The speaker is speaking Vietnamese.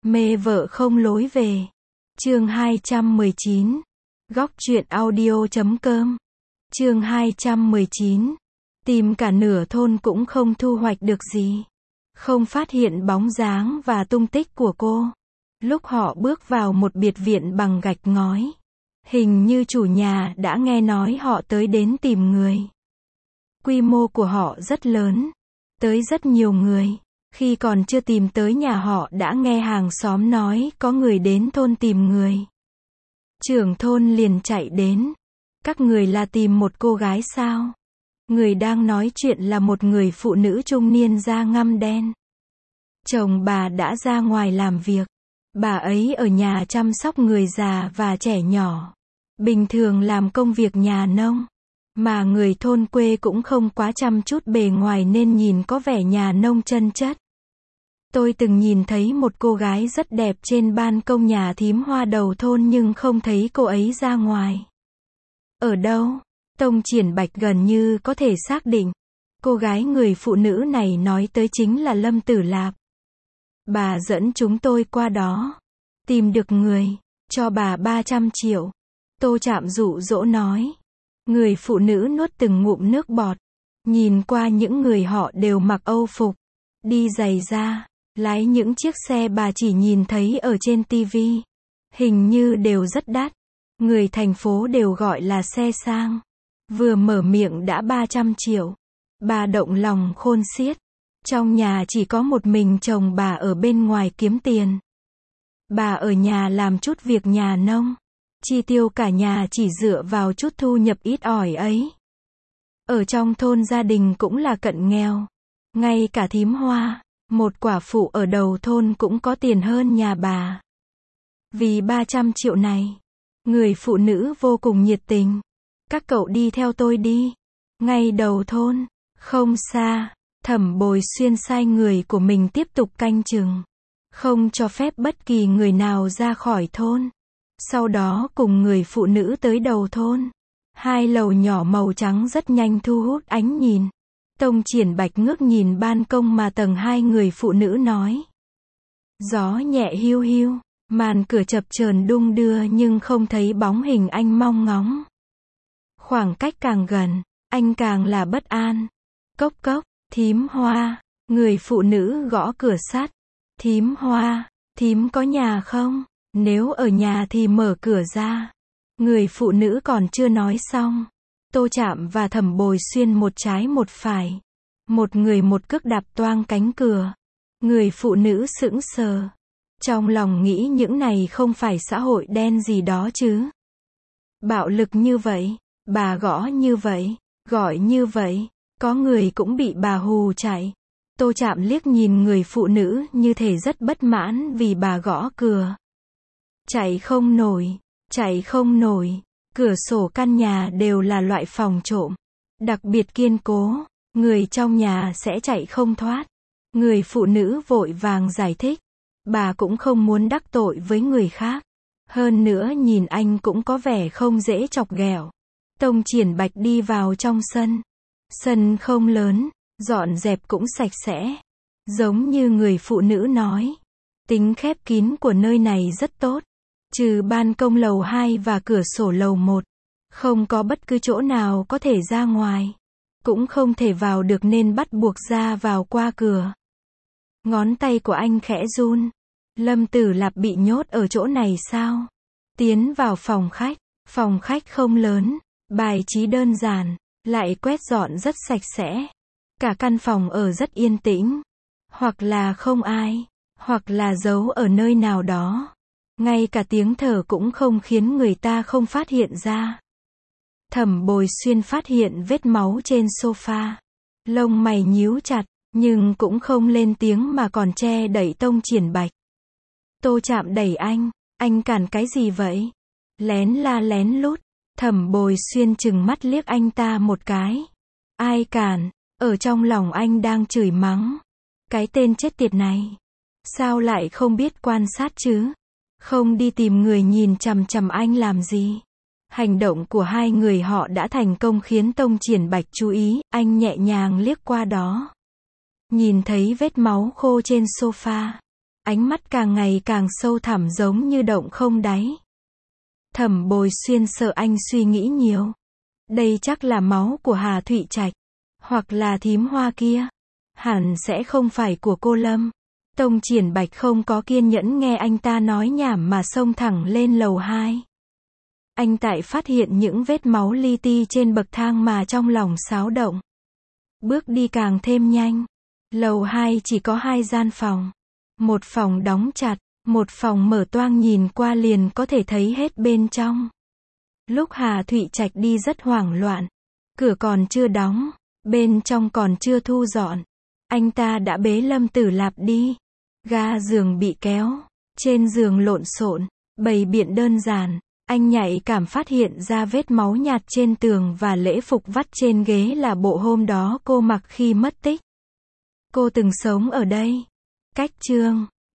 Mê vợ không lối về. Chương 219. Góc truyện audio.com. Chương 219. Tìm cả nửa thôn cũng không thu hoạch được gì. Không phát hiện bóng dáng và tung tích của cô. Lúc họ bước vào một biệt viện bằng gạch ngói, hình như chủ nhà đã nghe nói họ tới đến tìm người. Quy mô của họ rất lớn, tới rất nhiều người. Khi còn chưa tìm tới nhà họ đã nghe hàng xóm nói có người đến thôn tìm người. Trưởng thôn liền chạy đến. Các người là tìm một cô gái sao? Người đang nói chuyện là một người phụ nữ trung niên da ngăm đen. Chồng bà đã ra ngoài làm việc. Bà ấy ở nhà chăm sóc người già và trẻ nhỏ. Bình thường làm công việc nhà nông. Mà người thôn quê cũng không quá chăm chút bề ngoài nên nhìn có vẻ nhà nông chân chất. Tôi từng nhìn thấy một cô gái rất đẹp trên ban công nhà thím Hoa đầu thôn nhưng không thấy cô ấy ra ngoài. Ở đâu? Tông Triển Bạch gần như có thể xác định. Cô gái người phụ nữ này nói tới chính là Lâm Tử Lạp. Bà dẫn chúng tôi qua đó. Tìm được người, cho bà 300 triệu. Tô Trạm dụ dỗ nói. Người phụ nữ nuốt từng ngụm nước bọt. Nhìn qua những người họ đều mặc âu phục, đi giày da, lái những chiếc xe bà chỉ nhìn thấy ở trên tivi. Hình như đều rất đắt. Người thành phố đều gọi là xe sang. Vừa mở miệng đã 300 triệu. Bà động lòng khôn xiết. Trong nhà chỉ có một mình chồng bà ở bên ngoài kiếm tiền. Bà ở nhà làm chút việc nhà nông. Chi tiêu cả nhà chỉ dựa vào chút thu nhập ít ỏi ấy. Ở trong thôn gia đình cũng là cận nghèo. Ngay cả thím Hoa, một quả phụ ở đầu thôn cũng có tiền hơn nhà bà. Vì 300 triệu này, người phụ nữ vô cùng nhiệt tình. Các cậu đi theo tôi đi. Ngay đầu thôn, không xa, Thẩm Bồi Xuyên sai người của mình tiếp tục canh chừng. Không cho phép bất kỳ người nào ra khỏi thôn. Sau đó cùng người phụ nữ tới đầu thôn. Hai lầu nhỏ màu trắng rất nhanh thu hút ánh nhìn. Tông Triển Bạch ngước nhìn ban công mà tầng 2 người phụ nữ nói. Gió nhẹ hiu hiu, màn cửa chập chờn đung đưa nhưng không thấy bóng hình anh mong ngóng. Khoảng cách càng gần, anh càng là bất an. Cốc cốc, thím Hoa, người phụ nữ gõ cửa sắt. Thím Hoa, thím có nhà không? Nếu ở nhà thì mở cửa ra. Người phụ nữ còn chưa nói xong. Tô Trạm và Thẩm Bồi Xuyên một trái một phải. Một người một cước đạp toang cánh cửa. Người phụ nữ sững sờ. Trong lòng nghĩ những này không phải xã hội đen gì đó chứ. Bạo lực như vậy, bà gõ như vậy, gọi như vậy, có người cũng bị bà hù chạy. Tô Trạm liếc nhìn người phụ nữ như thể rất bất mãn vì bà gõ cửa. Chạy không nổi, chạy không nổi. Cửa sổ căn nhà đều là loại phòng trộm. Đặc biệt kiên cố, người trong nhà sẽ chạy không thoát. Người phụ nữ vội vàng giải thích. Bà cũng không muốn đắc tội với người khác. Hơn nữa nhìn anh cũng có vẻ không dễ chọc ghẹo. Tông Triển Bạch đi vào trong sân. Sân không lớn, dọn dẹp cũng sạch sẽ. Giống như người phụ nữ nói. Tính khép kín của nơi này rất tốt. Trừ ban công lầu 2 và cửa sổ lầu 1. Không có bất cứ chỗ nào có thể ra ngoài. Cũng không thể vào được nên bắt buộc ra vào qua cửa. Ngón tay của anh khẽ run. Lâm Tử Lạp bị nhốt ở chỗ này sao? Tiến vào phòng khách. Phòng khách không lớn. Bài trí đơn giản. Lại quét dọn rất sạch sẽ. Cả căn phòng ở rất yên tĩnh. Hoặc là không ai. Hoặc là giấu ở nơi nào đó. Ngay cả tiếng thở cũng không khiến người ta không phát hiện ra. Thẩm Bồi Xuyên phát hiện vết máu trên sofa. Lông mày nhíu chặt, nhưng cũng không lên tiếng mà còn che đẩy Tông Triển Bạch. Tô Trạm đẩy anh cản cái gì vậy? Lén la lén lút. Thẩm Bồi Xuyên trừng mắt liếc anh ta một cái. Ai cản? Ở trong lòng anh đang chửi mắng. Cái tên chết tiệt này. Sao lại không biết quan sát chứ? Không đi tìm người nhìn chằm chằm anh làm gì? Hành động của hai người họ đã thành công khiến Tông Triển Bạch chú ý, anh nhẹ nhàng liếc qua đó. Nhìn thấy vết máu khô trên sofa. Ánh mắt càng ngày càng sâu thẳm giống như động không đáy. Thẩm Bồi Xuyên sợ anh suy nghĩ nhiều. Đây chắc là máu của Hà Thụy Trạch. Hoặc là thím Hoa kia. Hẳn sẽ không phải của cô Lâm. Tông Triển Bạch không có kiên nhẫn nghe anh ta nói nhảm mà xông thẳng lên lầu 2. Anh tại phát hiện những vết máu li ti trên bậc thang mà trong lòng xáo động. Bước đi càng thêm nhanh. Lầu 2 chỉ có 2 gian phòng. Một phòng đóng chặt, một phòng mở toang nhìn qua liền có thể thấy hết bên trong. Lúc Hà Thụy Trạch đi rất hoảng loạn. Cửa còn chưa đóng, bên trong còn chưa thu dọn. Anh ta đã bế Lâm Tử Lạp đi. Ga giường bị kéo, trên giường lộn xộn, bày biện đơn giản. Anh nhạy cảm phát hiện ra vết máu nhạt trên tường và lễ phục vắt trên ghế là bộ hôm đó cô mặc khi mất tích. Cô từng sống ở đây. Cách chương